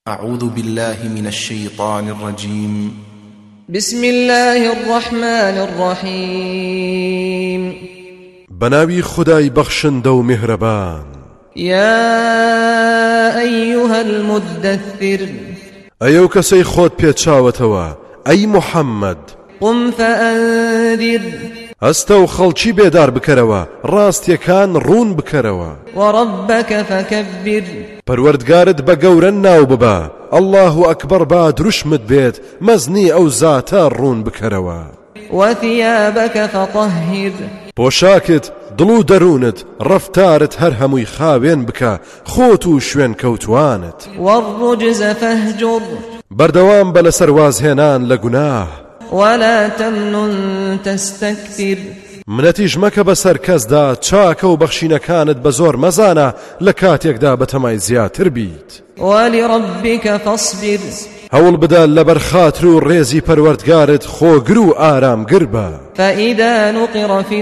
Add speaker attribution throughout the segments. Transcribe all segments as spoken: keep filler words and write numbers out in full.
Speaker 1: أعوذ بالله من الشيطان الرجيم.
Speaker 2: بسم الله الرحمن الرحيم.
Speaker 3: بناوي خداي بخشن دو مهربان.
Speaker 2: يا أيها المدثر
Speaker 3: أيو كسي خود بيتشاوتوا أي محمد
Speaker 2: قم فأنذر
Speaker 3: أستو خلچي بيدار بكروا راست يكان رون بكروا
Speaker 2: وربك فكبر
Speaker 3: پروردگارت بقورن ناو ببا الله أكبر بعد رشمت بيت مزني أو زاتا رون بكروا
Speaker 2: وثيابك فطهر
Speaker 3: بوشاكت دلو درونت رفتارت هر هموی خاوين بكا خوتو شوين كوتوانت
Speaker 2: والرجز فاهجر
Speaker 3: بردوام بلا سرواز هنان لقناه
Speaker 2: ولا تمنن تستكثر
Speaker 3: منەتیش مەکە بەسەر کەسدا چاکە و بەخشینەکانت بە زۆر مەزانە لە کاتێکدا بەتەمای زیاتر بیت.
Speaker 2: وَلِرَبِّكَ فَاصْبِرْ
Speaker 3: هەوڵ بدە لەبەر خاتر و ڕێزی پەروەردگارت خۆگر و ئارامگر بە.
Speaker 2: فَإِذَا نُقِرَ فِي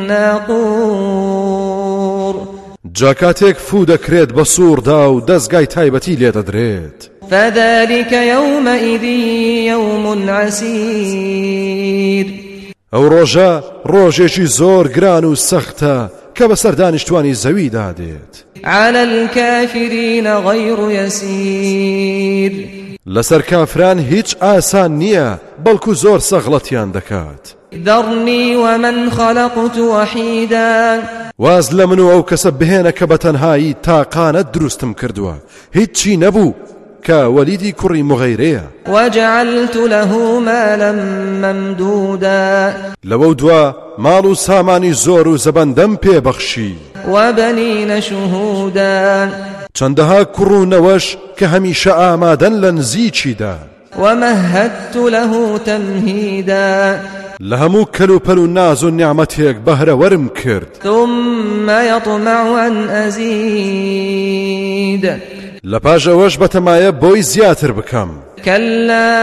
Speaker 2: النَّاقُورِ
Speaker 3: جا کاتێک فو دەکرێت بە سووردا و دەستگای تایبەتی لێ دەدرێت.
Speaker 2: فَذَلِكَ يَوْمَئِذٍ يَوْمٌ عَسِيرٌ
Speaker 3: ئەو ڕۆژە ڕۆژێکی زۆر گران و سەختە کە بەسەر دانیشتوانی زەوی دادێت.
Speaker 2: على الكافرين غير يسير
Speaker 3: لەسەر کافران هیچ ئاسان نییە بەڵکو زۆر سەغڵەتیان دەکات.
Speaker 2: ذرني ومن خلقت وحيدا
Speaker 3: واز لە من و ئەو کەسە بهێنە کە بەتەنهایی تاقانە دروستم کردووە هیچی نەبوو کە وەلیدی کوڕی مغەیرەیە.
Speaker 2: وجعلت له مالا ممدودا
Speaker 3: لەوە دوا ماڵ و سامانی زۆر و زەبەندەم پێبەخشی.
Speaker 2: وبنين شهودا
Speaker 3: چەندەها کوڕ و نەوەش کە هەمیشە ئامادەن لە نزیکیدا.
Speaker 2: ومهدت له تمهيدا
Speaker 3: لە هەموو کەلوپەل و ناز و نیعمەتێک بەهرەوەرم کرد.
Speaker 2: ثم يطمع أن أزيد
Speaker 3: لە پاش ئەوەش بەتەمایە بۆی زیاتر بکەم.
Speaker 2: كلا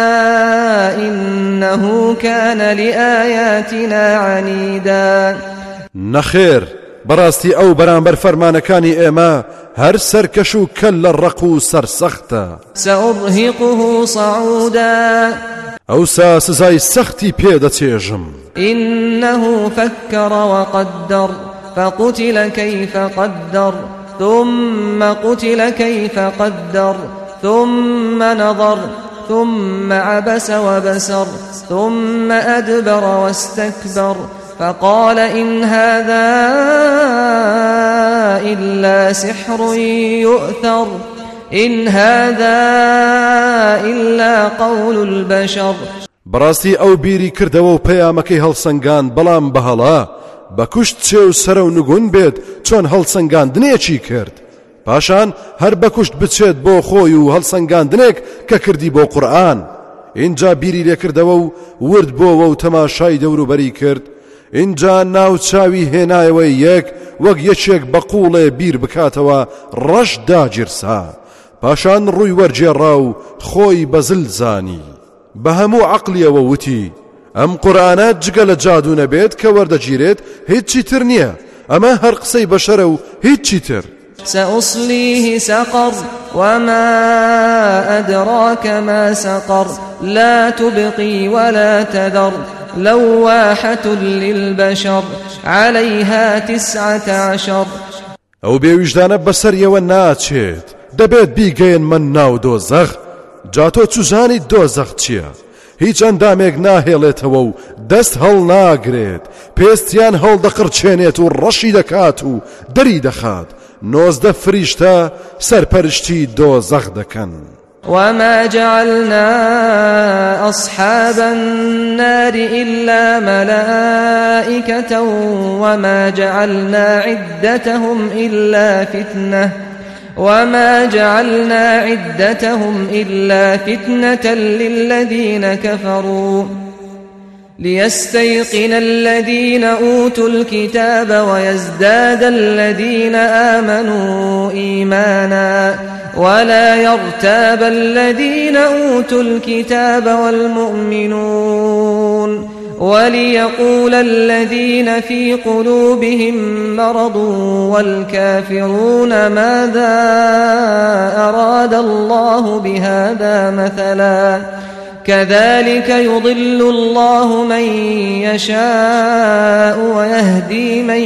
Speaker 2: إنه كان لآياتنا عنيدا
Speaker 3: نەخێر بەڕاستی ئەو بەرامبەر فەرمانەکانی ئێمە هەر سەرکەش و کەل لە ڕق و سەرسەختە.
Speaker 2: سأرهقه صعودا
Speaker 3: ئەوسا سزای سەختی پێدەچێژم.
Speaker 2: إنه فكر وقدر فقتل كيف قدر ثم قتل كيف قدر ثم نظر ثم عبس وبسر ثم أدبر واستكبر فقال إن هذا إلا سحر يؤثر إن هذا إلا قول البشر.
Speaker 3: بەڕاستی ئەو بیری کردەوە و پەیامەکەی هەڵسەنگان بەڵام بەهەڵا بەکوشت چێ و سەرە و نگون بێت چۆن هەڵسەنگاندنێکی کرد. پاشان هەر بەکوشت بچێت بۆ خۆی و هەڵسەنگاندنێک کە کردی بۆ قورئان. اینجا بیری لێکردەوە و ورد بۆەوە و تەماشای دەوروبەری کرد. اینجا ناو چاوی هێنایەوە یەک وەک یەکێک بە قوڵێ بیر بکاتەوە ڕەش داگیرسا. پاشان ڕووی وەرجێڕا و خۆی بەزل زانی. بە هەموو عەقلیەوە وتی ئەم قورئانە جگە لە جادو نەبێت کە وەردەگیرێت هیچی تر نییە. ئەمە هەر قسەی بەشەرە و هیچی تر.
Speaker 2: سأصليه سقر وما أدراك ما سقر لا تبقي ولا تذر لواحة للبشر عليها تسعة عشر.
Speaker 3: ئەو بێویژدانە بەسەریەوە ناچێت دەبێت بیگەین من ناو دۆزەخ. جا تۆ چوزانی دۆزەخ چییە؟ هیچ ئەندامێک ناهێڵێتەوە و دەست هەڵ ناگرێت. پێستیان هەڵدەقڕچێنێت و ڕەشی دەکات و دەری دەخات. نۆزدە فریشتە سەرپەرشتی دۆزەخ دەکەن.
Speaker 2: وما جعلنا أصحاب النار إلا ملائكة وما جعلنا عدتهم إلا فتنة وما جعلنا عدتهم إلا فتنة للذين كفروا ليستيقن الذين أوتوا الكتاب ويزداد الذين آمنوا إيمانا ولا يرتاب الذين أوتوا الكتاب والمؤمنون وليقول الذين في قلوبهم مرض والكافرون ماذا أراد الله بهذا مثلا كذلك يضل الله من يشاء ويهدي من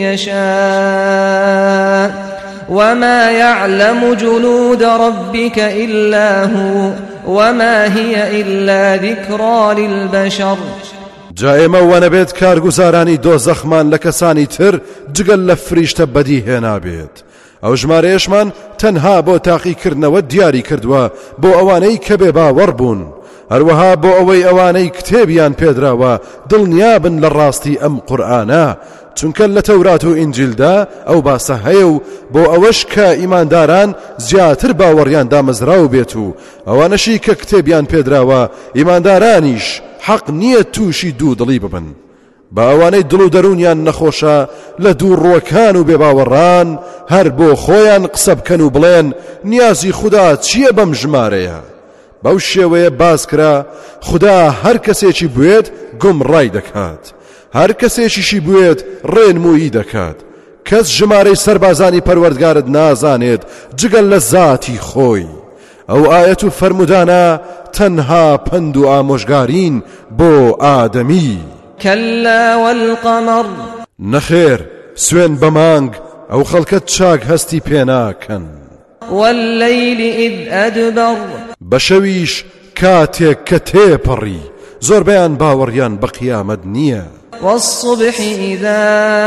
Speaker 2: يشاء وما يعلم جنود ربك إلا هو وما هي إلا ذكرى للبشر.
Speaker 3: جا ئێمە وەنەبێت کارگوزارانی دۆزەخمان لە کەسانی تر جگەل لە فریشتە بەدی هێنابێت. ئەو ژمارەیەشمان تەنها بۆ تاقیکردنەوە دیاری کردووە بۆ ئەوانەی کە بێ باوەڕ بوون، هەروەها بۆ ئەوەی ئەوانەی کتێبیان پێدراوە دڵنیابن لە ڕاستی ئەم قورئانە، چونکە لە تەورات و ئینجیلدا ئەو باسە هەیە و بۆ ئەوەش کە ئیمانداران زیاتر باوەڕیان دامەزراو بێت و ئەوانەشی کە کتێبیان پێدراوە ئیماندارانیش حەق نییە تووشی دوو دڵی ببن. بە ئەوانەی دڵ و دەرونیان نەخۆشە لە دوو ڕووەکان و بێباوەڕان هەر بۆ خۆیان قسە بکەن و بڵێن نیازی خوددا چییە بەم ژمارەیە. بەو شێوەیە باز کرا خوددا هەر کەسێکی بوێت گومڕای دەکات، هەر کەسێکیشی بوێت ڕێنمویی دەکات. کەس ژمارەی سەربازانی پەروەردگارت نازانێت جگەل لە زاتی خۆی. ئەو ئاەت و فەرمودانە تەنها پند و ئامۆژگارین بۆ ئادەمی.
Speaker 2: كلا والقمر
Speaker 3: نەخێر سوێن بە مانگ ئەو خەڵکەت چاک هەستی پێناکەن.
Speaker 2: والليل إذ أدبر
Speaker 3: بەشەویش کاتێک کە تێپەڕی زۆربەیان باوەڕیان بە قیامەت نییە.
Speaker 2: والصبح إذا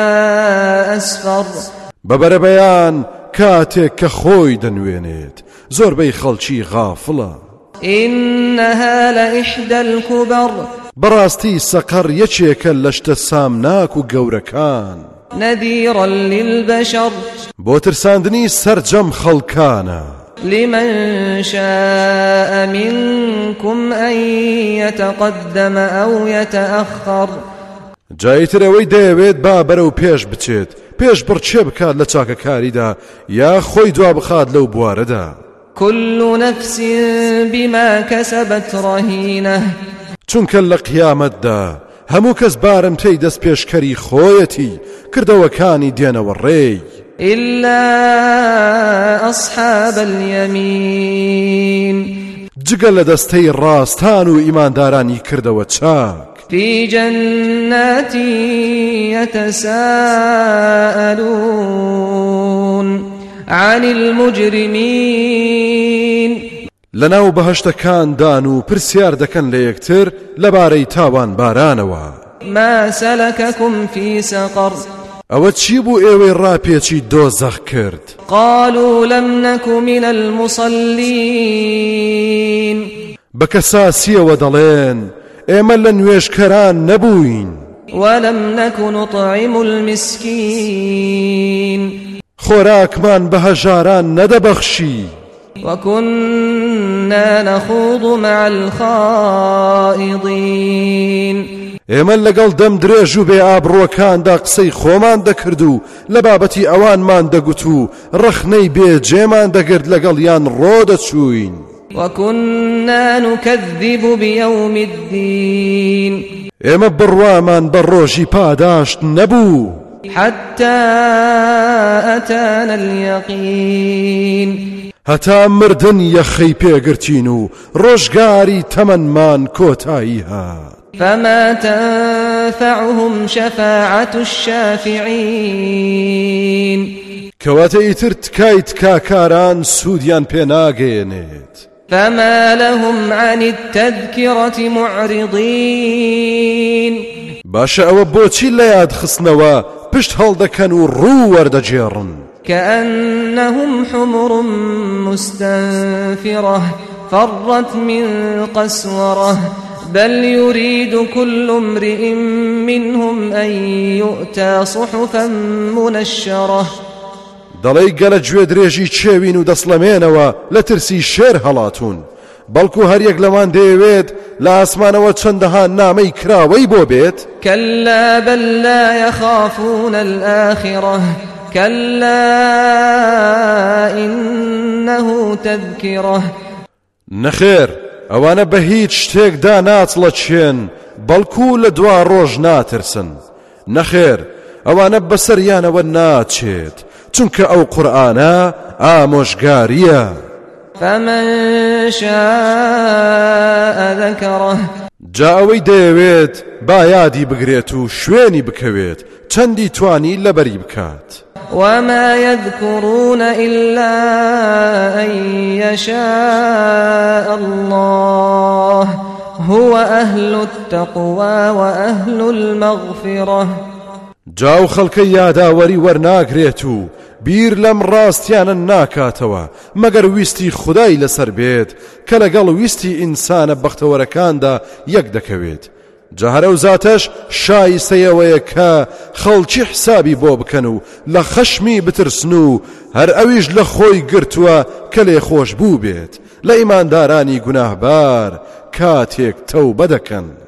Speaker 2: أسفر
Speaker 3: بەبەرەبەیان کاتێک کە خۆی دەنوێنێت زۆربەی خەڵکی غافڵە.
Speaker 2: إنها لإحدى الكبر
Speaker 3: بەڕاستی سەقەر یەکێکە لە شتە سامناک و گەورەکان.
Speaker 2: نذيرا للبشر
Speaker 3: بۆ ترساندنی سەرجەم خەڵکانە.
Speaker 2: لمن شاء منكم أن يتقدم أو يتأخر
Speaker 3: جایترەوەی دەیەوێت با بەرەو پێش بچێت، پێش بڕچێ بکات لە چاکەکاریدا یا خۆی دوا بخات لەو بوارەدا.
Speaker 2: كل نفس بما كسبت رهينة
Speaker 3: چونکە لە قیامەتدا هەموو کەس بارمتەی دەست پێشکەری خۆیەتی کردەوەکانی دێنەوە ڕێی.
Speaker 2: إلا أصحاب اليمين
Speaker 3: جگە لە دەستەی ڕاستان و ئیماندارانی کردەوە چاک.
Speaker 2: في جنات يتساءلون عن المجرمين
Speaker 3: لەناو بەهەشتەکاندان و پرسیار دەکەن لە یەکتر لەبارەی تاوان بارانەوە.
Speaker 2: ما سلككم في سقر
Speaker 3: ئەوە چی بوو ئێوەی ڕاپێکی دۆزەخ کرد؟
Speaker 2: قالوا لم نك من المصلين
Speaker 3: بە کەساسیەوە دەڵێن ئێمە لە نوێژکەران نەبووین.
Speaker 2: ولم نك نطعم المسكين
Speaker 3: خۆراکمان بە هەژاران نەدەبەخشی.
Speaker 2: وكنا نخوض مع الخائضين
Speaker 3: ئێمە لەگەڵ دەم درێژ و بێ ئابڕووەکاندا قسەی خۆمان دەکرد و لە بابەتی ئەوانمان دەگوت و ڕەخنەی بێجێمان دەگرت لەگەڵیان ڕۆ دەچووین.
Speaker 2: وكنا نكذب بيوم الدين
Speaker 3: ئێمە بڕوامان بە ڕۆژی پاداشت نەبوو.
Speaker 2: حتى أتانا اليقين
Speaker 3: هەتا مردن یەخەی پێگرتین و ڕۆژگاری تەمەنمان کۆتایی هات.
Speaker 2: فما تنفعهم شفاعة الشافعين
Speaker 3: کەواتە ئیتر تکای تکاکاران سوودیان پێناگەێنێت.
Speaker 2: فما لهم عن التذكرة معرضين
Speaker 3: باشە ئەوە بۆچی لە یاد خستنەوە پشت هەڵدەکەن و ڕوو وەردەجێڕن.
Speaker 2: كأنهم حمر مستنفرة فرت من قسورة بل يريد كل امرئ منهم أن يؤتى صحفا منشرة.
Speaker 3: دەڵێی گەلە گوێ درێژی چێوین و دەسڵەمێنەوە لە ترسی شێر هەڵاتون، بەڵکو هەریەک لەوان دەیەوێت لە ئاسمانەوە چەندەها نامەی کراوەی بۆ بێت.
Speaker 2: كلا بل لا يخافون الآخرة كلا إنه تذكرة
Speaker 3: نەخێر ئەوانە بە هیچ شتێکدا ناچڵەچێن بەڵکو لە دوا ڕۆژ ناترسن. نەخێر ئەوانە بەسەریانەوە ناچێت چونکە ئەو قورئانە ئامۆژگاریە.
Speaker 2: فمن شاء ذكره
Speaker 3: جا ئەوەی دەیەوێت با یادی بگرێت و شوێنی بکەوێت چەندی توانی لەبەری بکات.
Speaker 2: وما يذكرون إلا أن يشاء الله هو أهل التقوى وأهل المغفرة.
Speaker 3: جاو خەڵکە یاداوەری وەرناگرێت و بیر لەم ڕاستیانە ناکاتەوە مەگەر ویستی خودای لەسەر بێت کە لەگەڵ ویستی ئینسانە بەختەوەرەکاندا یەک دەکەوێت. جا هەرەو زاتەش شایستەیەوەیە کە خەڵکی حسابی بۆ بکەن و لە خەشمی بترسن و هەر ئەویش لە خۆی گرتووە کە لێ خۆش بوو بێت لە ئیماندارانی گوناهبار کاتێک تەوبە دەکەن.